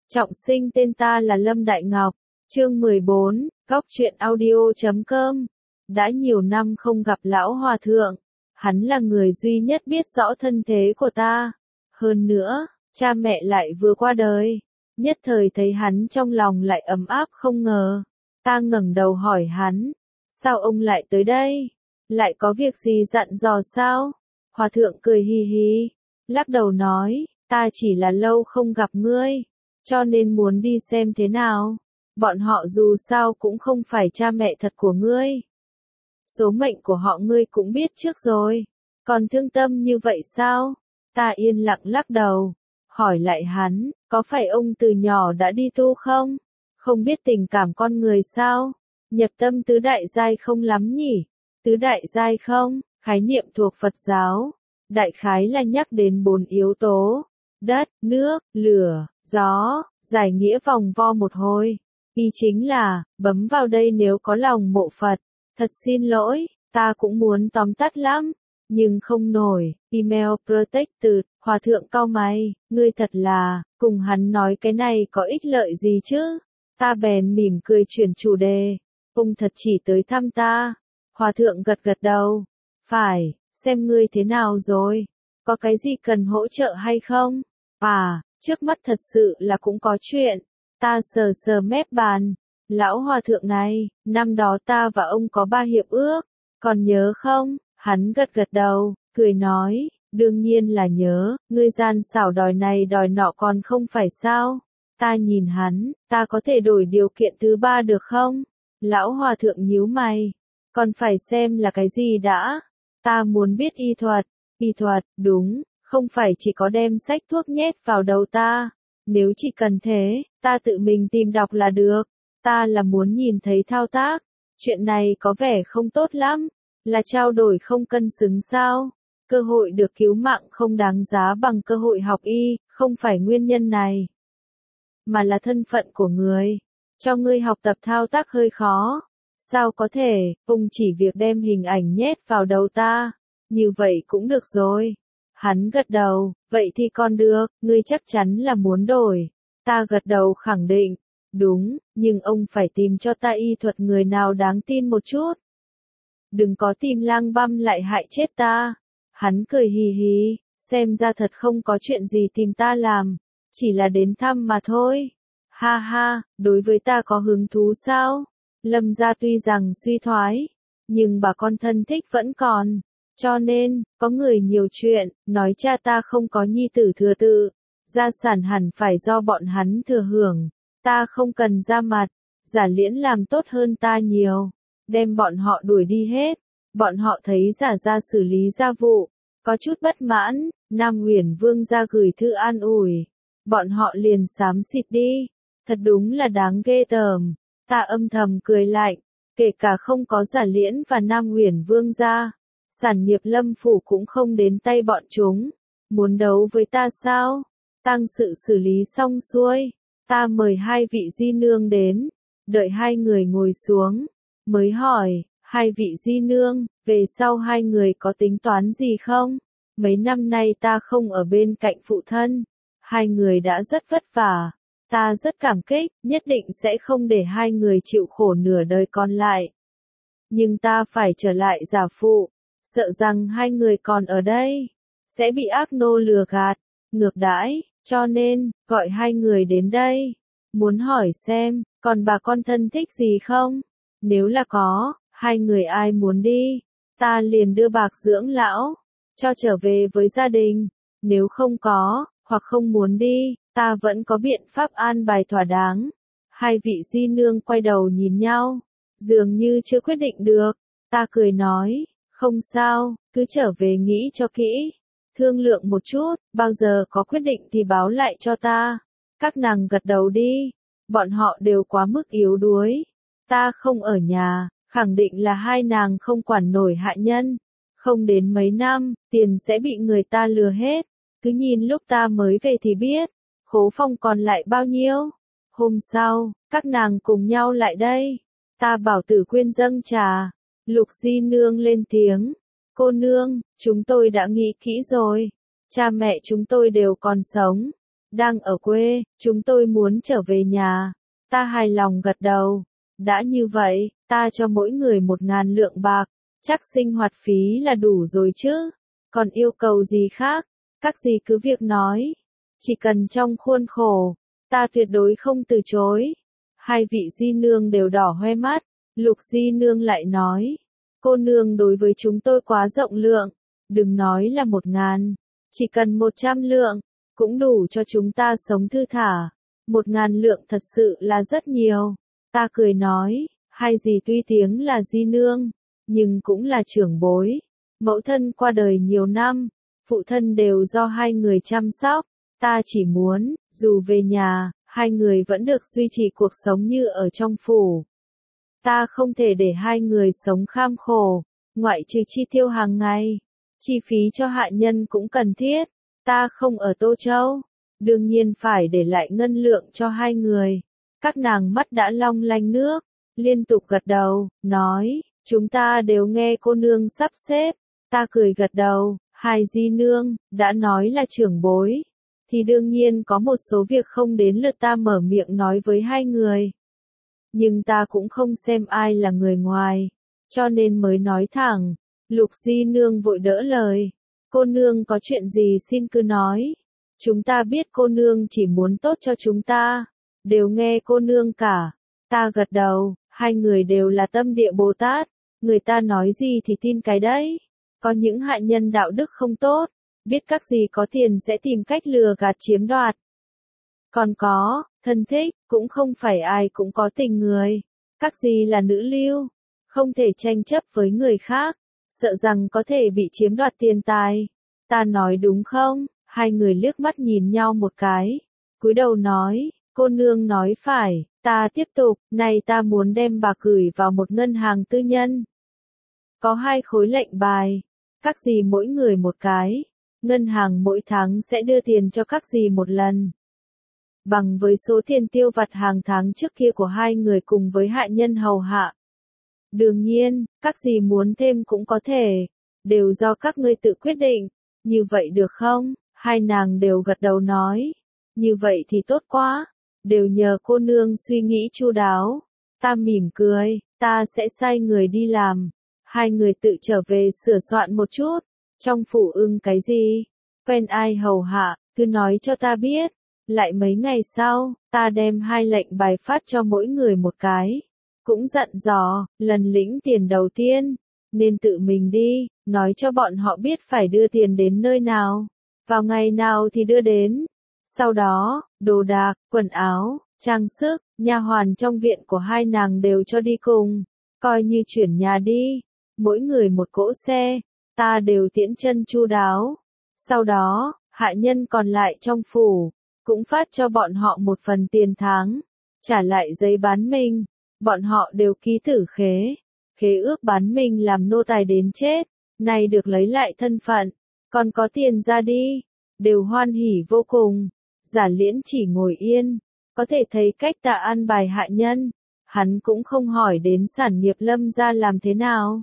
Trọng sinh, tên ta là Lâm Đại Ngọc. Chương 14, Góc truyện audio.com. Đã nhiều năm không gặp lão hòa thượng, hắn là người duy nhất biết rõ thân thế của ta. Hơn nữa, cha mẹ lại vừa qua đời. Nhất thời thấy hắn trong lòng lại ấm áp không ngờ. Ta ngẩng đầu hỏi hắn, sao ông lại tới đây? Lại có việc gì dặn dò sao? Hòa thượng cười hi hi, lắc đầu nói, ta chỉ là lâu không gặp ngươi, cho nên muốn đi xem thế nào. Bọn họ dù sao cũng không phải cha mẹ thật của ngươi. Số mệnh của họ ngươi cũng biết trước rồi, còn thương tâm như vậy sao? Ta yên lặng lắc đầu, hỏi lại hắn, có phải ông từ nhỏ đã đi tu không? Không biết tình cảm con người sao? Nhập tâm tứ đại giai không lắm nhỉ? Tứ đại giai không? Khái niệm thuộc Phật giáo. Đại khái là nhắc đến 4 yếu tố: đất, nước, lửa, gió. Giải nghĩa vòng vo một hồi. Ý chính là, bấm vào đây nếu có lòng mộ Phật. Thật xin lỗi, ta cũng muốn tóm tắt lắm, nhưng không nổi. Email protected. Hòa thượng cau mày, ngươi thật là, cùng hắn nói cái này có ích lợi gì chứ? Ta bèn mỉm cười chuyển chủ đề. Ông thật chỉ tới thăm ta? Hòa thượng gật gật đầu. Phải, xem ngươi thế nào rồi? Có cái gì cần hỗ trợ hay không? À, trước mắt thật sự là cũng có chuyện. Ta sờ sờ mép bàn. Lão hòa thượng này, năm đó ta và ông có 3 hiệp ước, còn nhớ không? Hắn gật gật đầu, cười nói, đương nhiên là nhớ, ngươi gian xảo đòi này đòi nọ còn không phải sao? Ta nhìn hắn, ta có thể đổi điều kiện thứ 3 được không? Lão hòa thượng nhíu mày, còn phải xem là cái gì đã? Ta muốn biết y thuật, đúng, không phải chỉ có đem sách thuốc nhét vào đầu ta. Nếu chỉ cần thế, ta tự mình tìm đọc là được. Ta là muốn nhìn thấy thao tác. Chuyện này có vẻ không tốt lắm. Là trao đổi không cân xứng sao? Cơ hội được cứu mạng không đáng giá bằng cơ hội học y, không phải nguyên nhân này. Mà là thân phận của người. Cho ngươi học tập thao tác hơi khó. Sao có thể, ông chỉ việc đem hình ảnh nhét vào đầu ta. Như vậy cũng được rồi. Hắn gật đầu, vậy thì còn được, ngươi chắc chắn là muốn đổi. Ta gật đầu khẳng định, đúng, nhưng ông phải tìm cho ta y thuật người nào đáng tin một chút. Đừng có tìm lang băm lại hại chết ta. Hắn cười hì hì, xem ra thật không có chuyện gì tìm ta làm, chỉ là đến thăm mà thôi. Ha ha, đối với ta có hứng thú sao? Lâm gia tuy rằng suy thoái, nhưng bà con thân thích vẫn còn. Cho nên, có người nhiều chuyện, nói cha ta không có nhi tử thừa tự, gia sản hẳn phải do bọn hắn thừa hưởng, ta không cần ra mặt, Giả Liễn làm tốt hơn ta nhiều, đem bọn họ đuổi đi hết, bọn họ thấy Giả gia xử lý gia vụ, có chút bất mãn, Nam Huyền Vương gia gửi thư an ủi, bọn họ liền xám xịt đi, thật đúng là đáng ghê tởm, ta âm thầm cười lạnh, kể cả không có Giả Liễn và Nam Huyền Vương gia. Sản nghiệp Lâm phủ cũng không đến tay bọn chúng. Muốn đấu với ta sao? Tang sự xử lý xong xuôi, ta mời 2 vị di nương đến, đợi 2 người ngồi xuống, mới hỏi, 2 vị di nương, về sau 2 người có tính toán gì không? Mấy năm nay ta không ở bên cạnh phụ thân, 2 người đã rất vất vả, ta rất cảm kích, nhất định sẽ không để 2 người chịu khổ nửa đời còn lại. Nhưng ta phải trở lại giả phụ. Sợ rằng 2 người còn ở đây, sẽ bị ác nô lừa gạt, ngược đãi, cho nên, gọi 2 người đến đây. Muốn hỏi xem, còn bà con thân thích gì không? Nếu là có, 2 người ai muốn đi, ta liền đưa bạc dưỡng lão, cho trở về với gia đình. Nếu không có, hoặc không muốn đi, ta vẫn có biện pháp an bài thỏa đáng. 2 vị di nương quay đầu nhìn nhau, dường như chưa quyết định được. Ta cười nói, không sao, cứ trở về nghĩ cho kỹ, thương lượng một chút, bao giờ có quyết định thì báo lại cho ta. Các nàng gật đầu đi, bọn họ đều quá mức yếu đuối. Ta không ở nhà, khẳng định là 2 nàng không quản nổi hạ nhân. Không đến mấy năm, tiền sẽ bị người ta lừa hết. Cứ nhìn lúc ta mới về thì biết, khố phong còn lại bao nhiêu. Hôm sau, các nàng cùng nhau lại đây. Ta bảo Tử Quyên dâng trà. Lục di nương lên tiếng, cô nương, chúng tôi đã nghĩ kỹ rồi, cha mẹ chúng tôi đều còn sống, Đang ở quê, chúng tôi muốn trở về nhà. Ta hài lòng gật đầu. Đã như vậy, ta cho mỗi người 1.000 lượng bạc. Chắc sinh hoạt phí là đủ rồi chứ. Còn yêu cầu gì khác? Các gì cứ việc nói. Chỉ cần trong khuôn khổ, ta tuyệt đối không từ chối. Hai vị di nương đều đỏ hoe mắt. Lục di nương lại nói. Cô nương đối với chúng tôi quá rộng lượng. Đừng nói là 1.000. Chỉ cần 100 lượng. Cũng đủ cho chúng ta sống thư thả. 1.000 lượng thật sự là rất nhiều. Ta cười nói. Hai dì tuy tiếng là di nương, nhưng cũng là trưởng bối. Mẫu thân qua đời nhiều năm, phụ thân đều do hai người chăm sóc. Ta chỉ muốn, dù về nhà, hai người vẫn được duy trì cuộc sống như ở trong phủ. Ta không thể để hai người sống kham khổ, ngoại trừ chi tiêu hàng ngày. Chi phí cho hạ nhân cũng cần thiết. Ta không ở Tô Châu, đương nhiên phải để lại ngân lượng cho hai người. Các nàng mắt đã long lanh nước, liên tục gật đầu, nói, chúng ta đều nghe cô nương sắp xếp. Ta cười gật đầu, hai di nương, đã nói là trưởng bối, thì đương nhiên có một số việc không đến lượt ta mở miệng nói với hai người. Nhưng ta cũng không xem ai là người ngoài, cho nên mới nói thẳng. Lục di nương vội đỡ lời. Cô nương có chuyện gì xin cứ nói. Chúng ta biết cô nương chỉ muốn tốt cho chúng ta. Đều nghe cô nương cả. Ta gật đầu, hai người đều là tâm địa Bồ Tát. Người ta nói gì thì tin cái đấy. Có những hạ nhân đạo đức không tốt, biết các gì có tiền sẽ tìm cách lừa gạt chiếm đoạt. Còn có, thân thích, cũng không phải ai cũng có tình người. Các gì là nữ lưu, không thể tranh chấp với người khác, sợ rằng có thể bị chiếm đoạt tiền tài. Ta nói đúng không? Hai người liếc mắt nhìn nhau một cái, cúi đầu nói, cô nương nói phải. Ta tiếp tục, này ta muốn đem bạc gửi vào một ngân hàng tư nhân. Có 2 khối lệnh bài, các dì mỗi người một cái. Ngân hàng mỗi tháng sẽ đưa tiền cho các dì một lần. Bằng với số tiền tiêu vặt hàng tháng trước kia của hai người cùng với hạ nhân hầu hạ. Đương nhiên, các dì muốn thêm cũng có thể, đều do các ngươi tự quyết định. Như vậy được không? Hai nàng đều gật đầu nói. Như vậy thì tốt quá. Đều nhờ cô nương suy nghĩ chu đáo. Ta mỉm cười, ta sẽ sai người đi làm. Hai người tự trở về sửa soạn một chút. Trong phủ ưng cái gì? Quen ai hầu hạ, cứ nói cho ta biết. Lại mấy ngày sau, ta đem 2 lệnh bài phát cho mỗi người một cái. Cũng dặn dò, lần lĩnh tiền đầu tiên, nên tự mình đi, nói cho bọn họ biết phải đưa tiền đến nơi nào, vào ngày nào thì đưa đến. Sau đó, đồ đạc, quần áo, trang sức, nha hoàn trong viện của hai nàng đều cho đi cùng, coi như chuyển nhà đi, mỗi người một cỗ xe, ta đều tiễn chân chu đáo. Sau đó, hạ nhân còn lại trong phủ, cũng phát cho bọn họ một phần tiền tháng, trả lại giấy bán mình, bọn họ đều ký tử khế, khế ước bán mình làm nô tài đến chết, nay được lấy lại thân phận, còn có tiền ra đi, đều hoan hỉ vô cùng. Giả Liễn chỉ ngồi yên, có thể thấy cách ta an bài hạ nhân, hắn cũng không hỏi đến sản nghiệp Lâm gia làm thế nào.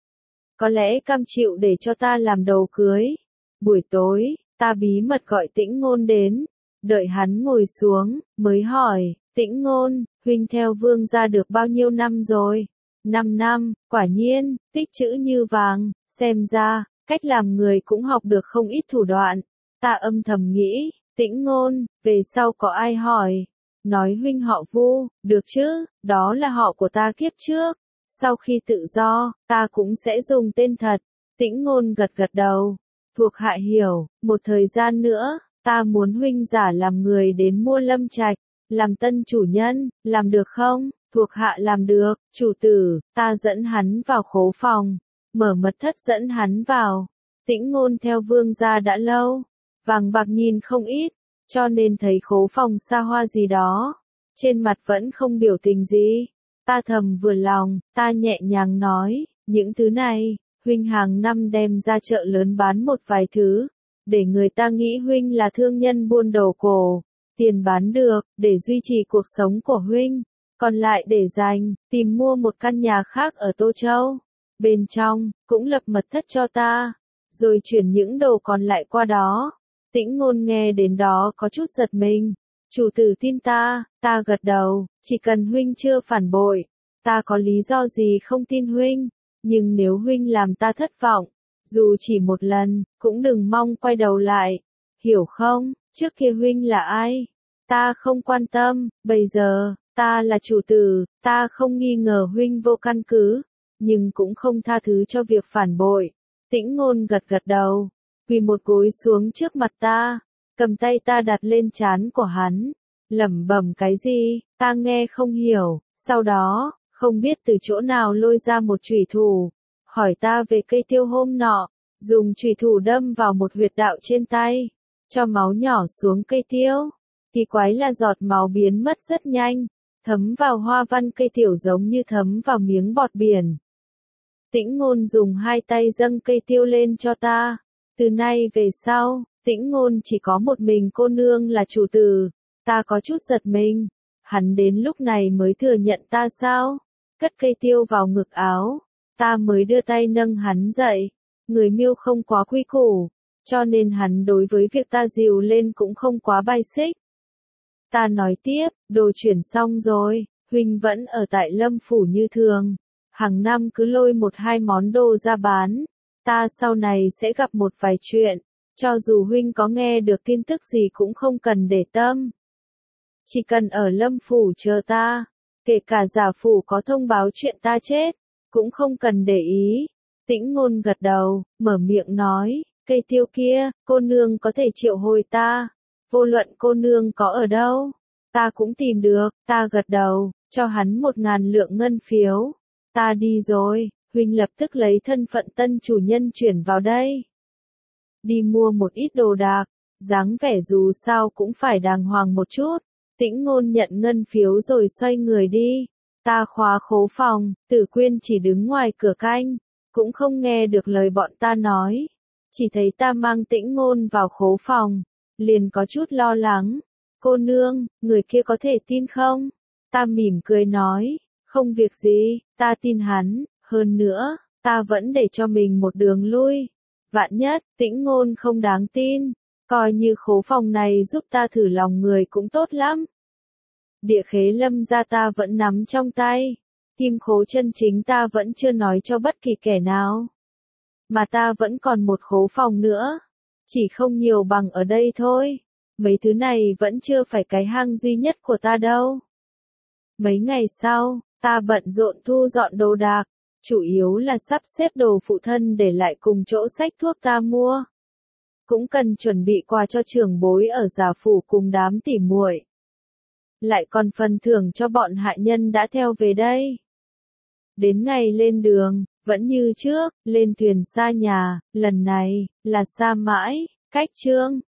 Có lẽ cam chịu để cho ta làm đầu cưới. Buổi tối, ta bí mật gọi Tĩnh Ngôn đến, đợi hắn ngồi xuống, mới hỏi, Tĩnh Ngôn, huynh theo Vương gia được bao nhiêu năm rồi? 5 năm, quả nhiên, tích chữ như vàng, xem ra, cách làm người cũng học được không ít thủ đoạn. Ta âm thầm nghĩ, Tĩnh Ngôn, về sau có ai hỏi, nói huynh họ Vu, được chứ, đó là họ của ta kiếp trước. Sau khi tự do, ta cũng sẽ dùng tên thật. Tĩnh Ngôn gật gật đầu. Thuộc hạ hiểu, một thời gian nữa, ta muốn huynh giả làm người đến mua Lâm Trạch, làm tân chủ nhân, làm được không? Thuộc hạ làm được, chủ tử, ta dẫn hắn vào khố phòng, mở mật thất dẫn hắn vào. Tĩnh Ngôn theo Vương gia đã lâu, vàng bạc nhìn không ít, cho nên thấy khố phòng xa hoa gì đó, trên mặt vẫn không biểu tình gì. Ta thầm vừa lòng, ta nhẹ nhàng nói, những thứ này, huynh hàng năm đem ra chợ lớn bán một vài thứ, để người ta nghĩ huynh là thương nhân buôn đồ cổ, tiền bán được, để duy trì cuộc sống của huynh, còn lại để dành, tìm mua một căn nhà khác ở Tô Châu. Bên trong, cũng lập mật thất cho ta, rồi chuyển những đồ còn lại qua đó. Tĩnh Ngôn nghe đến đó có chút giật mình. Chủ tử tin ta gật đầu, chỉ cần huynh chưa phản bội, ta có lý do gì không tin huynh, nhưng nếu huynh làm ta thất vọng, dù chỉ một lần, cũng đừng mong quay đầu lại, hiểu không? Trước kia huynh là ai? Ta không quan tâm, bây giờ, ta là chủ tử, ta không nghi ngờ huynh vô căn cứ, nhưng cũng không tha thứ cho việc phản bội. Tĩnh Ngôn gật gật đầu, quỳ một gối xuống trước mặt ta, cầm tay ta đặt lên trán của hắn, lẩm bẩm cái gì, ta nghe không hiểu, sau đó, không biết từ chỗ nào lôi ra một chủy thủ, hỏi ta về cây tiêu hôm nọ, dùng chủy thủ đâm vào một huyệt đạo trên tay, cho máu nhỏ xuống cây tiêu. Kỳ quái là giọt máu biến mất rất nhanh, thấm vào hoa văn cây tiểu giống như thấm vào miếng bọt biển. Tĩnh Ngôn dùng hai tay dâng cây tiêu lên cho ta. Từ nay về sau, Tĩnh Ngôn chỉ có một mình cô nương là chủ tử. Ta có chút giật mình. Hắn đến lúc này mới thừa nhận ta sao? Cất cây tiêu vào ngực áo. Ta mới đưa tay nâng hắn dậy. Người Miêu không quá quy củ, cho nên hắn đối với việc ta dìu lên cũng không quá bài xích. Ta nói tiếp, đồ chuyển xong rồi, huynh vẫn ở tại Lâm Phủ như thường. Hàng năm cứ lôi một hai món đồ ra bán. Ta sau này sẽ gặp một vài chuyện, cho dù huynh có nghe được tin tức gì cũng không cần để tâm. Chỉ cần ở Lâm Phủ chờ ta, kể cả Giả Phủ có thông báo chuyện ta chết, cũng không cần để ý. Tĩnh Ngôn gật đầu, mở miệng nói, cây tiêu kia, cô nương có thể triệu hồi ta. Vô luận cô nương có ở đâu, ta cũng tìm được. Ta gật đầu, cho hắn 1.000 lượng ngân phiếu. Ta đi rồi, huynh lập tức lấy thân phận tân chủ nhân chuyển vào đây. Đi mua một ít đồ đạc, dáng vẻ dù sao cũng phải đàng hoàng một chút. Tĩnh Ngôn nhận ngân phiếu rồi xoay người đi. Ta khóa khố phòng, Tử Quyên chỉ đứng ngoài cửa canh, cũng không nghe được lời bọn ta nói. Chỉ thấy ta mang Tĩnh Ngôn vào khố phòng, liền có chút lo lắng. Cô nương, người kia có thể tin không? Ta mỉm cười nói, không việc gì, ta tin hắn, hơn nữa, ta vẫn để cho mình một đường lui. Vạn nhất, Tĩnh Ngôn không đáng tin, coi như khố phòng này giúp ta thử lòng người cũng tốt lắm. Địa khế Lâm gia ta vẫn nắm trong tay, kim khố chân chính ta vẫn chưa nói cho bất kỳ kẻ nào. Mà ta vẫn còn một khố phòng nữa, chỉ không nhiều bằng ở đây thôi. Mấy thứ này vẫn chưa phải cái hang duy nhất của ta đâu. Mấy ngày sau, ta bận rộn thu dọn đồ đạc, chủ yếu là sắp xếp đồ phụ thân để lại cùng chỗ sách thuốc ta mua. Cũng cần chuẩn bị quà cho trưởng bối ở Giả Phủ cùng đám tỉ muội. Lại còn phần thưởng cho bọn hạ nhân đã theo về đây. Đến ngày lên đường, vẫn như trước, lên thuyền xa nhà, lần này, là xa mãi, cách chương.